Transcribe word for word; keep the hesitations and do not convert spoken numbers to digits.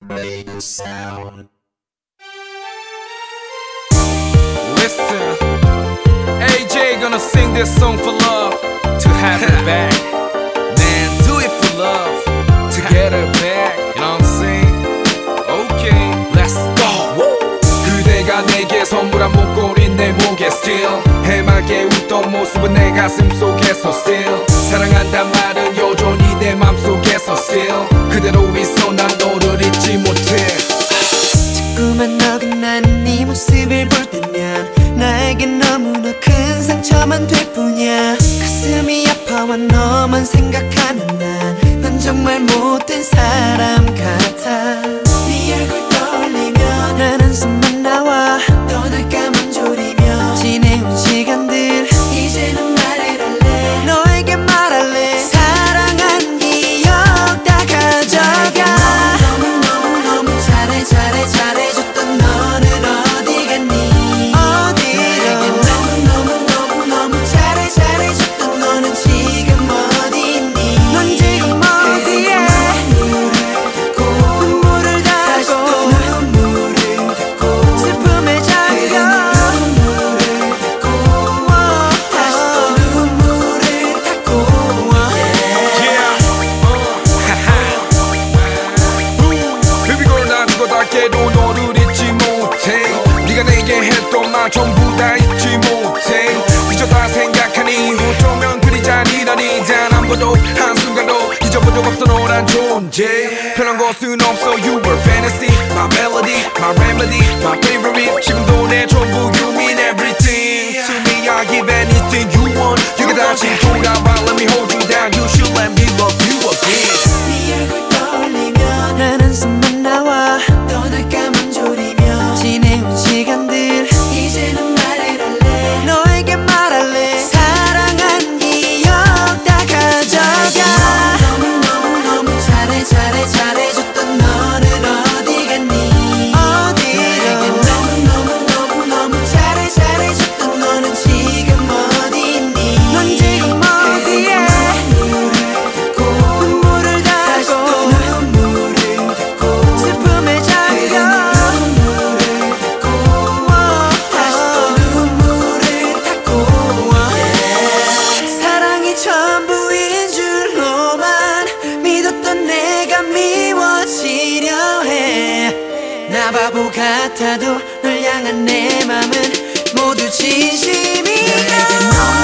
radio sound. Listen, A J gonna sing this song for love, to have her back. Man, do it for love, to get her back. You know what I'm saying? Okay, let's go. Woo! 그대가 내게 선물한 목걸이 내 목에 still 해맑게 웃던 모습은 내 가슴 속에서 still 사랑한단 말은 여전히 내 맘속에서 still 그대로 있어 난 너를 잊지 못해. 자꾸만 어긋나는 네 모습을 볼 때면 나에겐 너무나 큰 상처만 될 뿐이야. 가슴이 아파와 너만 생각하는 난 넌 정말 못된 사람 같아. 네 얼굴 떠올리면 난 한숨만 나와. 떠날까만 졸이며 지내온 시간들 이제는 말을 할래. 너에게 말할래. 사랑한 기억 다 가져가. 너무너무너무 잘해 잘해 잘해줬던 너는 어디 갔니. 어디로. 너무너무너무너무 잘해 잘해줬던 너는 지금 어디 있니. 넌 지금 어디에. 눈물을 닦고 다시 또 눈물을 닦고 슬픔에 잠겨 눈물을 닦고 다시 또 눈물을 닦고. Baby girl 난 그거답게도 너를 잊지 못해. 네가 내게 했던 말 전부 다 잊지 못해. 그저 다 생각한 이후 조명 그리지 아니라니 단 한 번도 한순간도 잊어본 적 없어 너란 존재. 편한 것은 없어 You were fantasy, my melody, my remedy, my favorite. 지금도 내 전부 You mean everything to me. I give anything you want. 여기 다시 돌아와 Let me hold you down. You should let me love you again. 네 얼굴 떠올리면 난 한숨만 나와. 떠날까만 졸이며 지내온 시간들 이제는 말을 할래. 너에게 말할래. 사랑한 기억 다 가져가. 너무너무너무 잘해 잘해 잘해줬던 너는 어디 갔니. 어디로. 너무너무너무너무 잘해 잘해줬던 너는 지금 어디 있니. 넌 지금 어디에. 눈물을 닦고 다시 또 눈물을 닦고 슬픔에 잠겨 눈물을 닦고 다시 또 눈물을 닦고. 사랑이 전부인 줄로만 믿었던 내가 미워지려 해. 나 바보 같아도 널 향한 내 맘은 모두 진심이야.